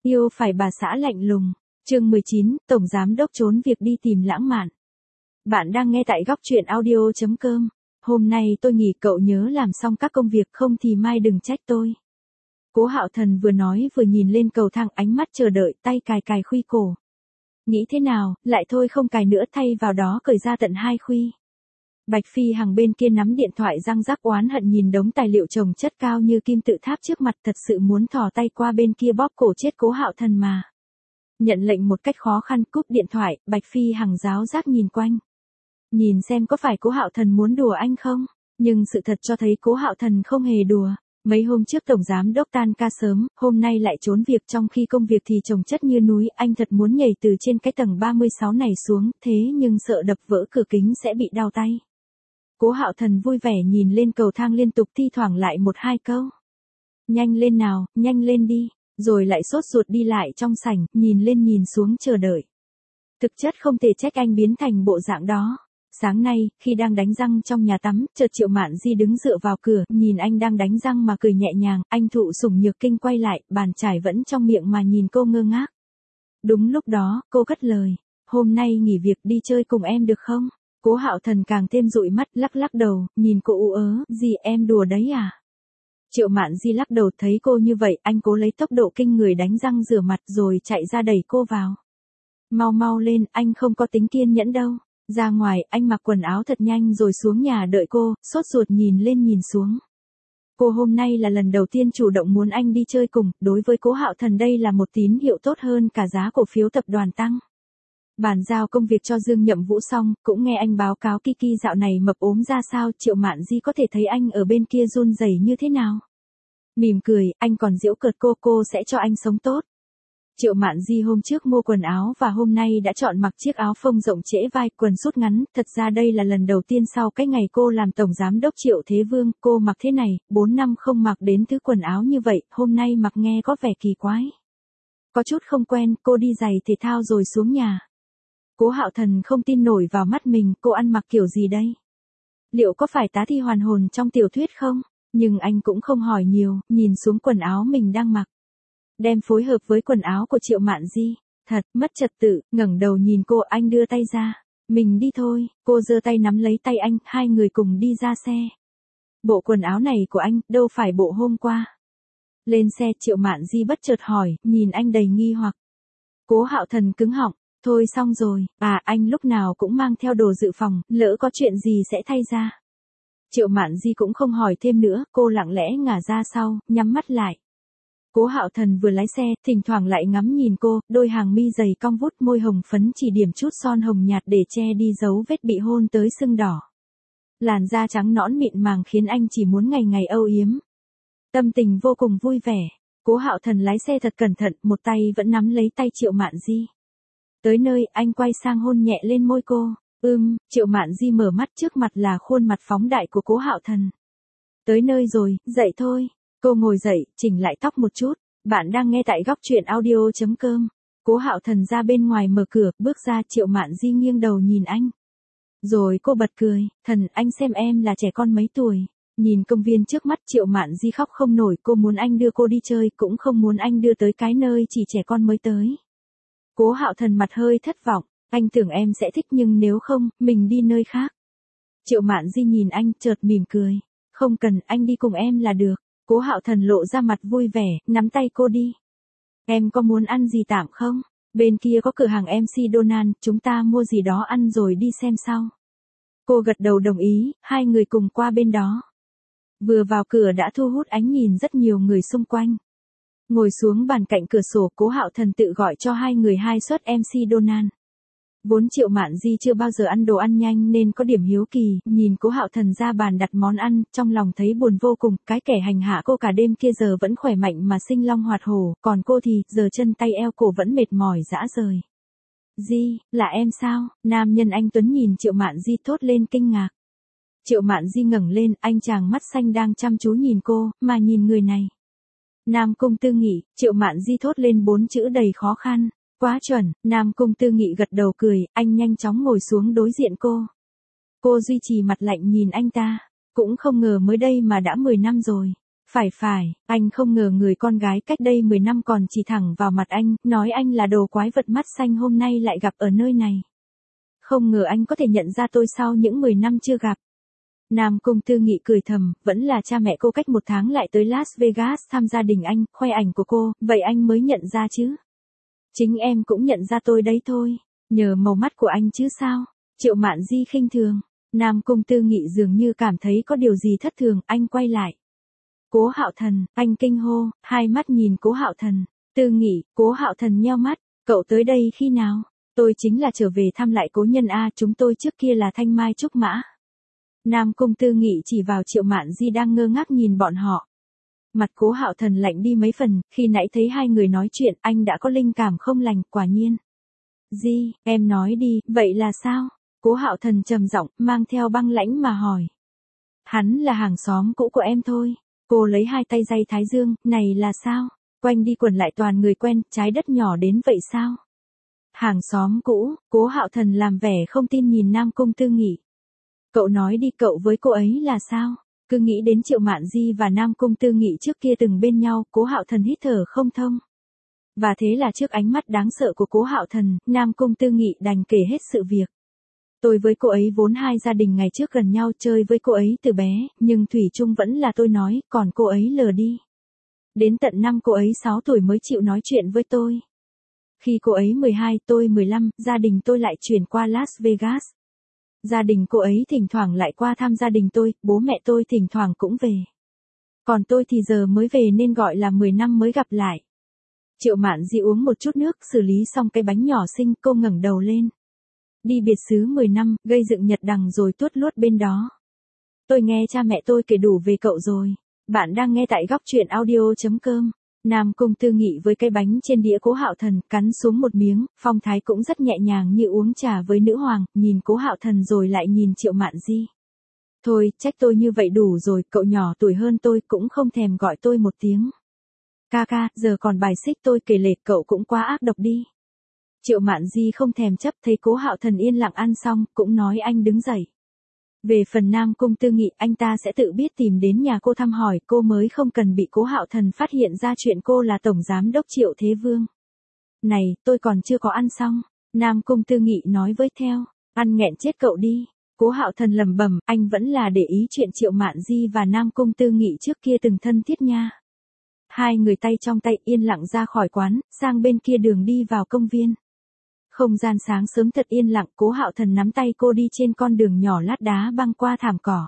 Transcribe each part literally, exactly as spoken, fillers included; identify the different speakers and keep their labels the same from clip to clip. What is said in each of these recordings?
Speaker 1: Yêu phải bà xã lạnh lùng. Chương mười chín, Tổng Giám Đốc trốn việc đi tìm lãng mạn. Bạn đang nghe tại góc truyện audio chấm com. Hôm nay tôi nghỉ, cậu nhớ làm xong các công việc không thì mai đừng trách tôi. Cố Hạo Thần vừa nói vừa nhìn lên cầu thang, ánh mắt chờ đợi, tay cài cài khuy cổ. Nghĩ thế nào, lại thôi không cài nữa, thay vào đó cởi ra tận hai khuy. Bạch Phi Hằng bên kia nắm điện thoại răng rắc oán hận nhìn đống tài liệu chồng chất cao như kim tự tháp trước mặt, thật sự muốn thò tay qua bên kia bóp cổ chết Cố Hạo Thần mà. Nhận lệnh một cách khó khăn, cúp điện thoại, Bạch Phi Hằng giáo giác nhìn quanh. Nhìn xem có phải Cố Hạo Thần muốn đùa anh không? Nhưng sự thật cho thấy Cố Hạo Thần không hề đùa. Mấy hôm trước Tổng Giám Đốc tan ca sớm, hôm nay lại trốn việc trong khi công việc thì chồng chất như núi, anh thật muốn nhảy từ trên cái tầng ba mươi sáu này xuống, thế nhưng sợ đập vỡ cửa kính sẽ bị đau tay. Cố Hạo Thần vui vẻ nhìn lên cầu thang liên tục thi thoảng lại một hai câu. Nhanh lên nào, nhanh lên đi, rồi lại sốt ruột đi lại trong sảnh, nhìn lên nhìn xuống chờ đợi. Thực chất không thể trách anh biến thành bộ dạng đó. Sáng nay, khi đang đánh răng trong nhà tắm, chợt Triệu Mạn Di đứng dựa vào cửa, nhìn anh đang đánh răng mà cười nhẹ nhàng, anh thụ sủng nhược kinh quay lại, bàn chải vẫn trong miệng mà nhìn cô ngơ ngác. Đúng lúc đó, cô cất lời, hôm nay nghỉ việc đi chơi cùng em được không? Cố Hạo Thần càng thêm dụi mắt, lắc lắc đầu, nhìn cô u ớ, gì em đùa đấy à? Triệu Mạn Di lắc đầu, thấy cô như vậy, anh cố lấy tốc độ kinh người đánh răng rửa mặt rồi chạy ra đẩy cô vào. Mau mau lên, anh không có tính kiên nhẫn đâu. Ra ngoài, anh mặc quần áo thật nhanh rồi xuống nhà đợi cô, sốt ruột nhìn lên nhìn xuống. Cô hôm nay là lần đầu tiên chủ động muốn anh đi chơi cùng, đối với Cố Hạo Thần đây là một tín hiệu tốt hơn cả giá cổ phiếu tập đoàn tăng. Bàn giao công việc cho Dương Nhậm Vũ xong, cũng nghe anh báo cáo Kiki dạo này mập ốm ra sao, Triệu Mạn Di có thể thấy anh ở bên kia run rẩy như thế nào. Mỉm cười, anh còn giễu cợt cô, cô sẽ cho anh sống tốt. Triệu Mạn Di hôm trước mua quần áo và hôm nay đã chọn mặc chiếc áo phông rộng trễ vai, quần sút ngắn, thật ra đây là lần đầu tiên sau cái ngày cô làm Tổng Giám Đốc Triệu Thế Vương, cô mặc thế này, bốn năm không mặc đến thứ quần áo như vậy, hôm nay mặc nghe có vẻ kỳ quái. Có chút không quen, cô đi giày thể thao rồi xuống nhà. Cố Hạo Thần không tin nổi vào mắt mình, cô ăn mặc kiểu gì đây? Liệu có phải tá thi hoàn hồn trong tiểu thuyết không? Nhưng anh cũng không hỏi nhiều, nhìn xuống quần áo mình đang mặc. Đem phối hợp với quần áo của Triệu Mạn Di, thật, mất trật tự, ngẩng đầu nhìn cô, anh đưa tay ra. Mình đi thôi, cô giơ tay nắm lấy tay anh, hai người cùng đi ra xe. Bộ quần áo này của anh, đâu phải bộ hôm qua. Lên xe, Triệu Mạn Di bất chợt hỏi, nhìn anh đầy nghi hoặc. Cố Hạo Thần cứng họng. Thôi xong rồi, à anh lúc nào cũng mang theo đồ dự phòng, lỡ có chuyện gì sẽ thay ra. Triệu Mạn Di cũng không hỏi thêm nữa, cô lặng lẽ ngả ra sau, nhắm mắt lại. Cố Hạo Thần vừa lái xe, thỉnh thoảng lại ngắm nhìn cô, đôi hàng mi dày cong vút, môi hồng phấn chỉ điểm chút son hồng nhạt để che đi dấu vết bị hôn tới sưng đỏ. Làn da trắng nõn mịn màng khiến anh chỉ muốn ngày ngày âu yếm. Tâm tình vô cùng vui vẻ, Cố Hạo Thần lái xe thật cẩn thận, một tay vẫn nắm lấy tay Triệu Mạn Di. Tới nơi, anh quay sang hôn nhẹ lên môi cô. Ưm, Triệu Mạn Di mở mắt, trước mặt là khuôn mặt phóng đại của Cố Hạo Thần. Tới nơi rồi, dậy thôi. Cô ngồi dậy, chỉnh lại tóc một chút. Bạn đang nghe tại góc truyện audio chấm com. Cố Hạo Thần ra bên ngoài mở cửa, bước ra, Triệu Mạn Di nghiêng đầu nhìn anh. Rồi cô bật cười, Thần, anh xem em là trẻ con mấy tuổi. Nhìn công viên trước mắt, Triệu Mạn Di khóc không nổi, cô muốn anh đưa cô đi chơi, cũng không muốn anh đưa tới cái nơi chỉ trẻ con mới tới. Cố Hạo Thần mặt hơi thất vọng, anh tưởng em sẽ thích nhưng nếu không, mình đi nơi khác. Triệu Mạn Di nhìn anh, chợt mỉm cười. Không cần, anh đi cùng em là được. Cố Hạo Thần lộ ra mặt vui vẻ, nắm tay cô đi. Em có muốn ăn gì tạm không? Bên kia có cửa hàng em xê Donald, chúng ta mua gì đó ăn rồi đi xem sau. Cô gật đầu đồng ý, hai người cùng qua bên đó. Vừa vào cửa đã thu hút ánh nhìn rất nhiều người xung quanh. Ngồi xuống bàn cạnh cửa sổ, Cố Hạo Thần tự gọi cho hai người hai suất em xê Donald. Vốn Triệu Mạn Di chưa bao giờ ăn đồ ăn nhanh nên có điểm hiếu kỳ, nhìn Cố Hạo Thần ra bàn đặt món ăn, trong lòng thấy buồn vô cùng, cái kẻ hành hạ cô cả đêm kia giờ vẫn khỏe mạnh mà sinh long hoạt hổ, còn cô thì, giờ chân tay eo cổ vẫn mệt mỏi rã rời. Di, là em sao? Nam nhân anh Tuấn nhìn Triệu Mạn Di thốt lên kinh ngạc. Triệu Mạn Di ngẩng lên, anh chàng mắt xanh đang chăm chú nhìn cô, mà nhìn người này. Nam Cung Tư Nghị, Triệu Mạn Di thốt lên bốn chữ đầy khó khăn. Quá chuẩn, Nam Cung Tư Nghị gật đầu cười, anh nhanh chóng ngồi xuống đối diện cô. Cô duy trì mặt lạnh nhìn anh ta, cũng không ngờ mới đây mà đã mười năm rồi. Phải phải, anh không ngờ người con gái cách đây mười năm còn chỉ thẳng vào mặt anh, nói anh là đồ quái vật mắt xanh hôm nay lại gặp ở nơi này. Không ngờ anh có thể nhận ra tôi sau những mười năm chưa gặp. Nam Cung Tư Nghị cười thầm, vẫn là cha mẹ cô cách một tháng lại tới Las Vegas thăm gia đình anh, khoe ảnh của cô, vậy anh mới nhận ra chứ. Chính em cũng nhận ra tôi đấy thôi, nhờ màu mắt của anh chứ sao. Triệu Mạn Di khinh thường. Nam Cung Tư Nghị dường như cảm thấy có điều gì thất thường, anh quay lại. Cố Hạo Thần, anh kinh hô, hai mắt nhìn Cố Hạo Thần. Tư Nghị, Cố Hạo Thần nheo mắt, cậu tới đây khi nào? Tôi chính là trở về thăm lại cố nhân A, chúng tôi trước kia là Thanh Mai Trúc Mã. Nam Cung Tư Nghị chỉ vào Triệu Mạn Di đang ngơ ngác nhìn bọn họ. Mặt Cố Hạo Thần lạnh đi mấy phần, khi nãy thấy hai người nói chuyện, anh đã có linh cảm không lành, quả nhiên. Di, em nói đi, vậy là sao? Cố Hạo Thần trầm giọng, mang theo băng lãnh mà hỏi. Hắn là hàng xóm cũ của em thôi. Cô lấy hai tay day thái dương, này là sao? Quanh đi quẩn lại toàn người quen, trái đất nhỏ đến vậy sao? Hàng xóm cũ, Cố Hạo Thần làm vẻ không tin nhìn Nam Cung Tư Nghị. Cậu nói đi, cậu với cô ấy là sao? Cứ nghĩ đến Triệu Mạn Di và Nam Cung Tư Nghị trước kia từng bên nhau, Cố Hạo Thần hít thở không thông. Và thế là trước ánh mắt đáng sợ của Cố Hạo Thần, Nam Cung Tư Nghị đành kể hết sự việc. Tôi với cô ấy vốn hai gia đình ngày trước gần nhau, chơi với cô ấy từ bé, nhưng thủy chung vẫn là tôi nói, còn cô ấy lờ đi. Đến tận năm cô ấy sáu tuổi mới chịu nói chuyện với tôi. Khi cô ấy mười hai, tôi mười lăm, gia đình tôi lại chuyển qua Las Vegas. Gia đình cô ấy thỉnh thoảng lại qua thăm gia đình tôi, bố mẹ tôi thỉnh thoảng cũng về. Còn tôi thì giờ mới về nên gọi là mười năm mới gặp lại. Triệu Mạn Di uống một chút nước, xử lý xong cái bánh nhỏ xinh, cô ngẩng đầu lên. Đi biệt xứ mười năm, gây dựng nhật đằng rồi tuốt luốt bên đó. Tôi nghe cha mẹ tôi kể đủ về cậu rồi. Bạn đang nghe tại góc truyện audio chấm com. Nam Cung Tư Nghị với cái bánh trên đĩa Cố Hạo Thần, cắn xuống một miếng, phong thái cũng rất nhẹ nhàng như uống trà với nữ hoàng, nhìn Cố Hạo Thần rồi lại nhìn Triệu Mạn Di. Thôi, trách tôi như vậy đủ rồi, cậu nhỏ tuổi hơn tôi cũng không thèm gọi tôi một tiếng. Ca ca, giờ còn bài xích tôi kể lể, cậu cũng quá ác độc đi. Triệu Mạn Di không thèm chấp, thấy Cố Hạo Thần yên lặng ăn xong, cũng nói anh đứng dậy. Về phần Nam Cung Tư Nghị, anh ta sẽ tự biết tìm đến nhà cô thăm hỏi, cô mới không cần bị Cố Hạo Thần phát hiện ra chuyện cô là tổng giám đốc Triệu Thế Vương. Này, tôi còn chưa có ăn xong. Nam Cung Tư Nghị nói với theo, ăn nghẹn chết cậu đi. Cố Hạo Thần lẩm bẩm, anh vẫn là để ý chuyện Triệu Mạn Di và Nam Cung Tư Nghị trước kia từng thân thiết nha. Hai người tay trong tay yên lặng ra khỏi quán, sang bên kia đường đi vào công viên. Không gian sáng sớm thật yên lặng, Cố Hạo Thần nắm tay cô đi trên con đường nhỏ lát đá băng qua thảm cỏ.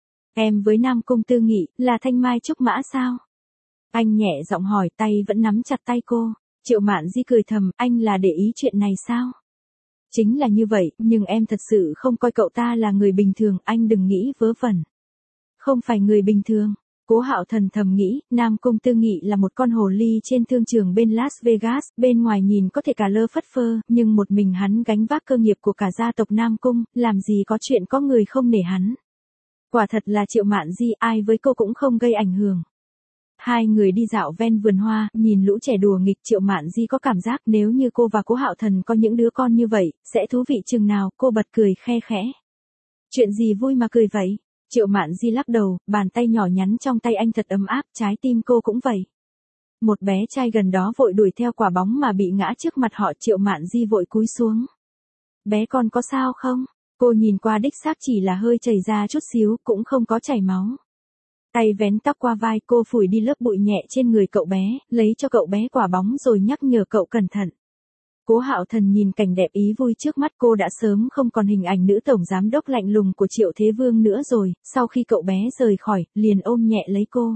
Speaker 1: Em với Nam Cung Tư Nghị, là Thanh Mai Trúc Mã sao? Anh nhẹ giọng hỏi, tay vẫn nắm chặt tay cô. Triệu Mạn Di cười thầm, anh là để ý chuyện này sao? Chính là như vậy, nhưng em thật sự không coi cậu ta là người bình thường, anh đừng nghĩ vớ vẩn. Không phải người bình thường. Cố Hạo Thần thầm nghĩ, Nam Cung Tư Nghị là một con hồ ly trên thương trường bên Las Vegas, bên ngoài nhìn có thể cả lơ phất phơ, nhưng một mình hắn gánh vác cơ nghiệp của cả gia tộc Nam Cung, làm gì có chuyện có người không nể hắn. Quả thật là Triệu Mạn Di, ai với cô cũng không gây ảnh hưởng. Hai người đi dạo ven vườn hoa, nhìn lũ trẻ đùa nghịch, Triệu Mạn Di có cảm giác nếu như cô và Cố Hạo Thần có những đứa con như vậy, sẽ thú vị chừng nào, cô bật cười khe khẽ. Chuyện gì vui mà cười vậy? Triệu Mạn Di lắc đầu, bàn tay nhỏ nhắn trong tay anh thật ấm áp, trái tim cô cũng vậy. Một bé trai gần đó vội đuổi theo quả bóng mà bị ngã trước mặt họ, Triệu Mạn Di vội cúi xuống. Bé con có sao không? Cô nhìn qua đích xác chỉ là hơi chảy ra chút xíu, cũng không có chảy máu. Tay vén tóc qua vai, cô phủi đi lớp bụi nhẹ trên người cậu bé, lấy cho cậu bé quả bóng rồi nhắc nhở cậu cẩn thận. Cố Hạo Thần nhìn cảnh đẹp ý vui trước mắt, cô đã sớm không còn hình ảnh nữ tổng giám đốc lạnh lùng của Triệu Thế Vương nữa rồi, sau khi cậu bé rời khỏi, liền ôm nhẹ lấy cô.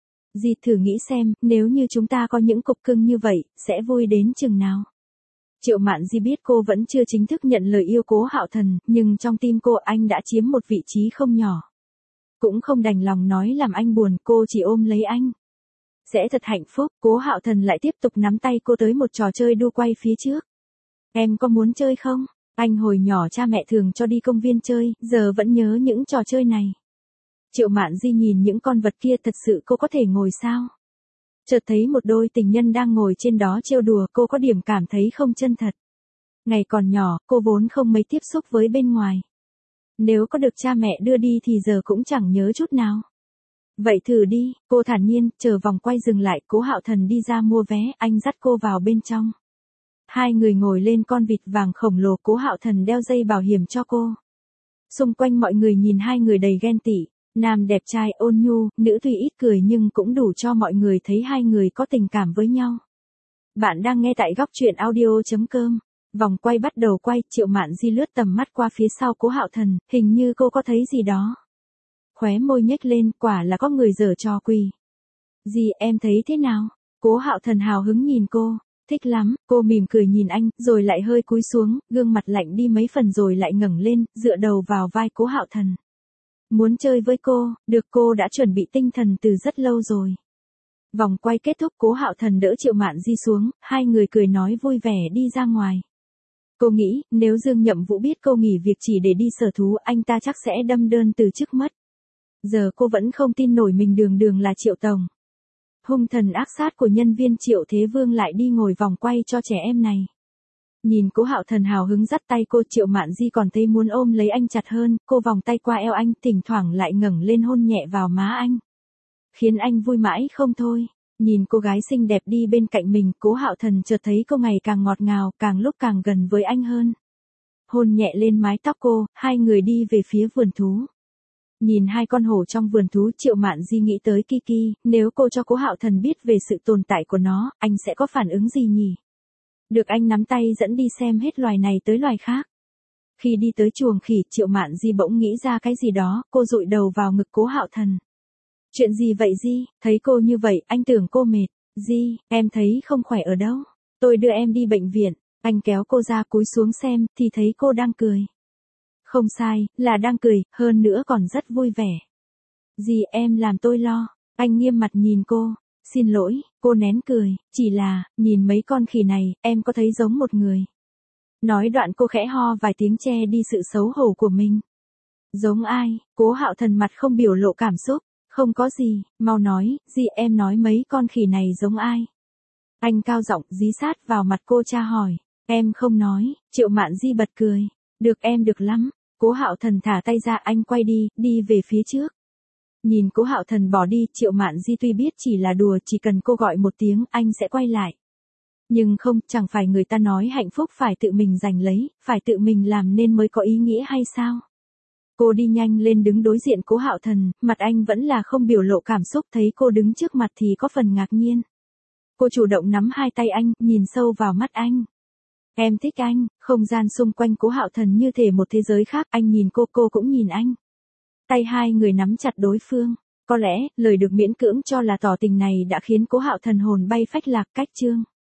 Speaker 1: Di thử nghĩ xem, nếu như chúng ta có những cục cưng như vậy, sẽ vui đến chừng nào. Triệu Mạn Di biết cô vẫn chưa chính thức nhận lời yêu Cố Hạo Thần, nhưng trong tim cô anh đã chiếm một vị trí không nhỏ. Cũng không đành lòng nói làm anh buồn, cô chỉ ôm lấy anh. Sẽ thật hạnh phúc. Cố Hạo Thần lại tiếp tục nắm tay cô tới một trò chơi đua quay phía trước. Em có muốn chơi không? Anh hồi nhỏ cha mẹ thường cho đi công viên chơi, giờ vẫn nhớ những trò chơi này. Triệu Mạn Di nhìn những con vật kia, thật sự cô có thể ngồi sao? Chợt thấy một đôi tình nhân đang ngồi trên đó trêu đùa, cô có điểm cảm thấy không chân thật. Ngày còn nhỏ, cô vốn không mấy tiếp xúc với bên ngoài. Nếu có được cha mẹ đưa đi thì giờ cũng chẳng nhớ chút nào. Vậy thử đi, cô thản nhiên, chờ vòng quay dừng lại, Cố Hạo Thần đi ra mua vé, anh dắt cô vào bên trong. Hai người ngồi lên con vịt vàng khổng lồ, Cố Hạo Thần đeo dây bảo hiểm cho cô. Xung quanh mọi người nhìn hai người đầy ghen tị, nam đẹp trai ôn nhu, nữ tuy ít cười nhưng cũng đủ cho mọi người thấy hai người có tình cảm với nhau. Bạn đang nghe tại góc truyện audio.com. Vòng quay bắt đầu quay, Triệu Mạn Di lướt tầm mắt qua phía sau Cố Hạo Thần, hình như cô có thấy gì đó. Khóe môi nhếch lên, quả là có người giở trò quỷ. Dì, em thấy thế nào? Cố Hạo Thần hào hứng nhìn cô. Thích lắm, cô mỉm cười nhìn anh, rồi lại hơi cúi xuống, gương mặt lạnh đi mấy phần rồi lại ngẩng lên, dựa đầu vào vai Cố Hạo Thần. Muốn chơi với cô, được, cô đã chuẩn bị tinh thần từ rất lâu rồi. Vòng quay kết thúc, Cố Hạo Thần đỡ Triệu Mạn Di xuống, hai người cười nói vui vẻ đi ra ngoài. Cô nghĩ, nếu Dương Nhậm Vũ biết cô nghỉ việc chỉ để đi sở thú, anh ta chắc sẽ đâm đơn từ chức mất. Giờ cô vẫn không tin nổi mình đường đường là Triệu Tổng. Hung thần ác sát của nhân viên Triệu Thế Vương lại đi ngồi vòng quay cho trẻ em này. Nhìn Cố Hạo Thần hào hứng dắt tay cô, Triệu Mạn Di còn thấy muốn ôm lấy anh chặt hơn, cô vòng tay qua eo anh, thỉnh thoảng lại ngẩng lên hôn nhẹ vào má anh. Khiến anh vui mãi không thôi. Nhìn cô gái xinh đẹp đi bên cạnh mình, Cố Hạo Thần chợt thấy cô ngày càng ngọt ngào, càng lúc càng gần với anh hơn. Hôn nhẹ lên mái tóc cô, hai người đi về phía vườn thú. Nhìn hai con hổ trong vườn thú, Triệu Mạn Di nghĩ tới Kiki, nếu cô cho Cố Hạo Thần biết về sự tồn tại của nó, anh sẽ có phản ứng gì nhỉ? Được anh nắm tay dẫn đi xem hết loài này tới loài khác. Khi đi tới chuồng khỉ, Triệu Mạn Di bỗng nghĩ ra cái gì đó, cô dụi đầu vào ngực Cố Hạo Thần. Chuyện gì vậy Di? Thấy cô như vậy, anh tưởng cô mệt. Di, em thấy không khỏe ở đâu. Tôi đưa em đi bệnh viện. Anh kéo cô ra cúi xuống xem, thì thấy cô đang cười. Không sai, là đang cười, hơn nữa còn rất vui vẻ. Dì, em làm tôi lo. Anh nghiêm mặt nhìn cô. Xin lỗi, cô nén cười, chỉ là, nhìn mấy con khỉ này, em có thấy giống một người. Nói đoạn cô khẽ ho vài tiếng che đi sự xấu hổ của mình. Giống ai? Cố Hạo Thần mặt không biểu lộ cảm xúc. Không có gì, mau nói, dì, em nói mấy con khỉ này giống ai? Anh cao giọng dí sát vào mặt cô tra hỏi. Em không nói, Triệu Mạn Di bật cười. Được, em được lắm. Cố Hạo Thần thả tay ra, anh quay đi, đi về phía trước. Nhìn Cố Hạo Thần bỏ đi, Triệu Mạn Di tuy biết chỉ là đùa, chỉ cần cô gọi một tiếng, anh sẽ quay lại. Nhưng không, chẳng phải người ta nói hạnh phúc phải tự mình giành lấy, phải tự mình làm nên mới có ý nghĩa hay sao? Cô đi nhanh lên đứng đối diện Cố Hạo Thần, mặt anh vẫn là không biểu lộ cảm xúc, thấy cô đứng trước mặt thì có phần ngạc nhiên. Cô chủ động nắm hai tay anh, nhìn sâu vào mắt anh. Em thích anh. Không gian xung quanh Cố Hạo Thần như thể một thế giới khác, anh nhìn cô, cô cũng nhìn anh. Tay hai người nắm chặt đối phương. Có lẽ, lời được miễn cưỡng cho là tỏ tình này đã khiến Cố Hạo Thần hồn bay phách lạc, cách chương.